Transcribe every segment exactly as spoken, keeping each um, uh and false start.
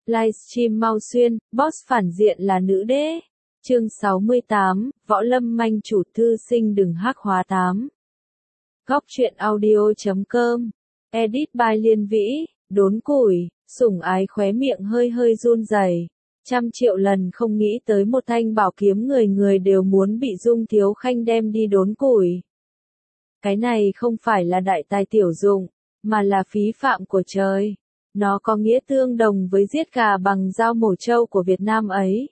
Livestream Mao Xuyên, boss phản diện là nữ đế. Chương sáu mươi tám, Võ Lâm Manh chủ thư sinh đừng hắc hóa tám. Góc truyện audio chấm com. Edit by Liên Vĩ, đốn củi, Sủng Ái khóe miệng hơi hơi run rẩy. Trăm triệu lần không nghĩ tới một thanh bảo kiếm người người đều muốn bị Dung Thiếu Khanh đem đi đốn củi. Cái này không phải là đại tài tiểu dụng, mà là phí phạm của trời. Nó có nghĩa tương đồng với giết gà bằng dao mổ trâu của Việt Nam ấy.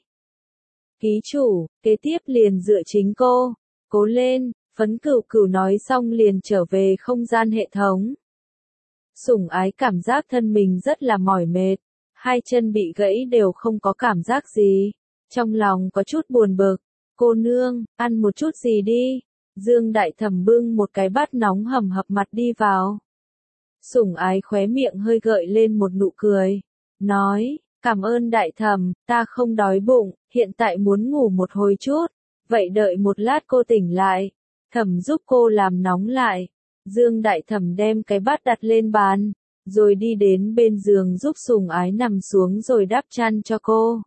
Ký chủ, kế tiếp liền dựa chính cô. Cố lên, Phấn Cửu Cửu nói xong liền trở về không gian hệ thống. Sủng Ái cảm giác thân mình rất là mỏi mệt. Hai chân bị gãy đều không có cảm giác gì. Trong lòng có chút buồn bực. Cô nương, ăn một chút gì đi. Dương Đại Thẩm bưng một cái bát nóng hầm hập mặt đi vào. Sủng Ái khóe miệng hơi gợi lên một nụ cười. Nói, cảm ơn Đại Thẩm, ta không đói bụng, hiện tại muốn ngủ một hồi chút. Vậy đợi một lát cô tỉnh lại. Thẩm giúp cô làm nóng lại. Dương Đại Thẩm đem cái bát đặt lên bàn. Rồi đi đến bên giường giúp Sủng Ái nằm xuống rồi đắp chăn cho cô.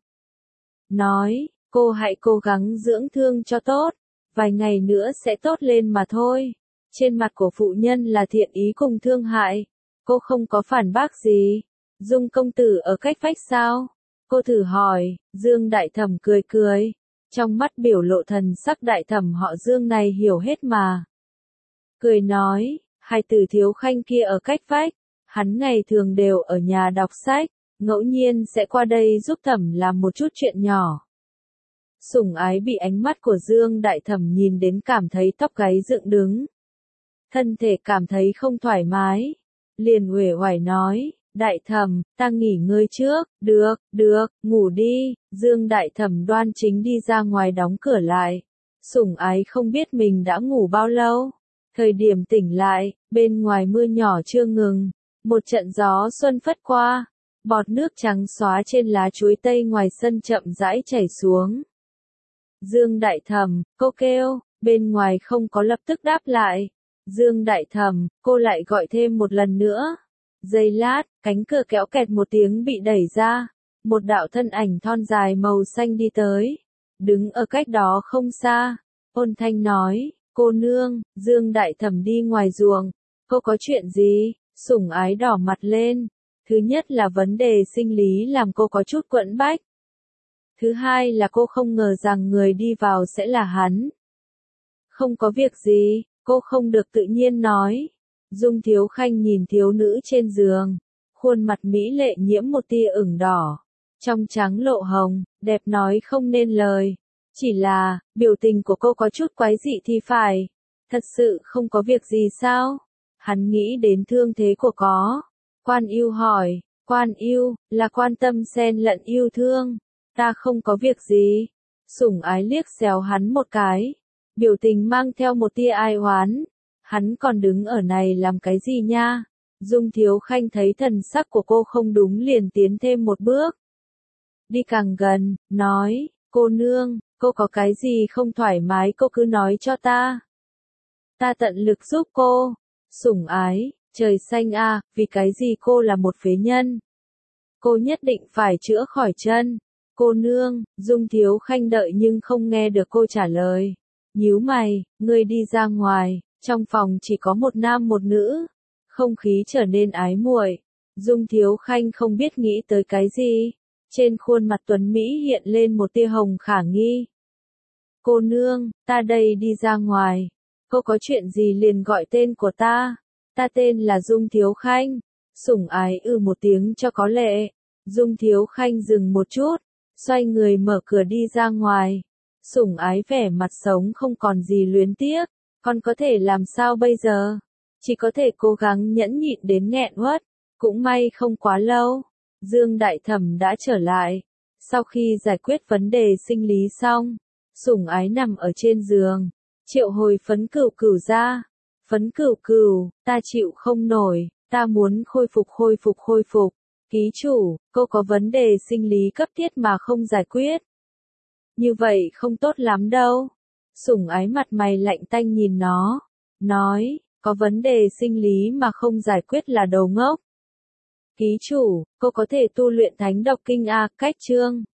Nói, cô hãy cố gắng dưỡng thương cho tốt. Vài ngày nữa sẽ tốt lên mà thôi. Trên mặt của phụ nhân là thiện ý cùng thương hại. Cô không có phản bác gì. Dung công tử ở cách vách sao? Cô thử hỏi. Dương Đại Thẩm cười cười. Trong mắt biểu lộ thần sắc Đại Thẩm họ Dương này hiểu hết mà. Cười nói, hai tử Thiếu Khanh kia ở cách vách. Hắn ngày thường đều ở nhà đọc sách. Ngẫu nhiên sẽ qua đây giúp Thẩm làm một chút chuyện nhỏ. Sủng Ái bị ánh mắt của Dương Đại Thẩm nhìn đến cảm thấy tóc gáy dựng đứng. Thân thể cảm thấy không thoải mái. Liền uể oải nói, Đại Thẩm, ta nghỉ ngơi trước, được, được, ngủ đi. Dương Đại Thẩm đoan chính đi ra ngoài đóng cửa lại. Sủng Ái không biết mình đã ngủ bao lâu. Thời điểm tỉnh lại, bên ngoài mưa nhỏ chưa ngừng. Một trận gió xuân phất qua. Bọt nước trắng xóa trên lá chuối tây ngoài sân chậm rãi chảy xuống. Dương Đại Thẩm, cô kêu, bên ngoài không có lập tức đáp lại. Dương Đại Thẩm, cô lại gọi thêm một lần nữa. Giây lát, cánh cửa kéo kẹt một tiếng bị đẩy ra. Một đạo thân ảnh thon dài màu xanh đi tới. Đứng ở cách đó không xa. Ôn thanh nói, cô nương, Dương Đại Thẩm đi ngoài ruộng. Cô có chuyện gì? Sủng Ái đỏ mặt lên. Thứ nhất là vấn đề sinh lý làm cô có chút quẫn bách. Thứ hai là cô không ngờ rằng người đi vào sẽ là hắn. Không có việc gì, cô không được tự nhiên nói. Dung Thiếu Khanh nhìn thiếu nữ trên giường. Khuôn mặt mỹ lệ nhiễm một tia ửng đỏ. Trong trắng lộ hồng, đẹp nói không nên lời. Chỉ là, biểu tình của cô có chút quái dị thì phải. Thật sự không có việc gì sao? Hắn nghĩ đến thương thế của có. Quan Yêu hỏi, Quan Yêu, là quan tâm xen lẫn yêu thương. Ta không có việc gì. Sủng Ái liếc xéo hắn một cái. Biểu tình mang theo một tia ai oán. Hắn còn đứng ở này làm cái gì nha? Dung Thiếu Khanh thấy thần sắc của cô không đúng liền tiến thêm một bước. Đi càng gần, nói, cô nương, cô có cái gì không thoải mái cô cứ nói cho ta. Ta tận lực giúp cô. Sủng Ái, trời xanh a, vì cái gì cô là một phế nhân? Cô nhất định phải chữa khỏi chân. Cô nương, Dung Thiếu Khanh đợi nhưng không nghe được cô trả lời. Nhíu mày, ngươi đi ra ngoài, trong phòng chỉ có một nam một nữ. Không khí trở nên ái muội. Dung Thiếu Khanh không biết nghĩ tới cái gì. Trên khuôn mặt tuấn Mỹ hiện lên một tia hồng khả nghi. Cô nương, ta đây đi ra ngoài. Cô có chuyện gì liền gọi tên của ta. Ta tên là Dung Thiếu Khanh. Sủng Ái ư một tiếng cho có lệ. Dung Thiếu Khanh dừng một chút. Xoay người mở cửa đi ra ngoài. Sủng Ái vẻ mặt sống không còn gì luyến tiếc. Con có thể làm sao bây giờ? Chỉ có thể cố gắng nhẫn nhịn đến nghẹn uất. Cũng may không quá lâu. Dương Đại Thẩm đã trở lại. Sau khi giải quyết vấn đề sinh lý xong. Sủng Ái nằm ở trên giường. Triệu hồi Phấn Cửu Cửu ra. Phấn Cửu Cửu, ta chịu không nổi. Ta muốn khôi phục khôi phục khôi phục. Ký chủ, cô có vấn đề sinh lý cấp thiết mà không giải quyết. Như vậy không tốt lắm đâu. Sủng Ái mặt mày lạnh tanh nhìn nó. Nói, có vấn đề sinh lý mà không giải quyết là đầu ngốc. Ký chủ, cô có thể tu luyện thánh độc kinh A, cách chương.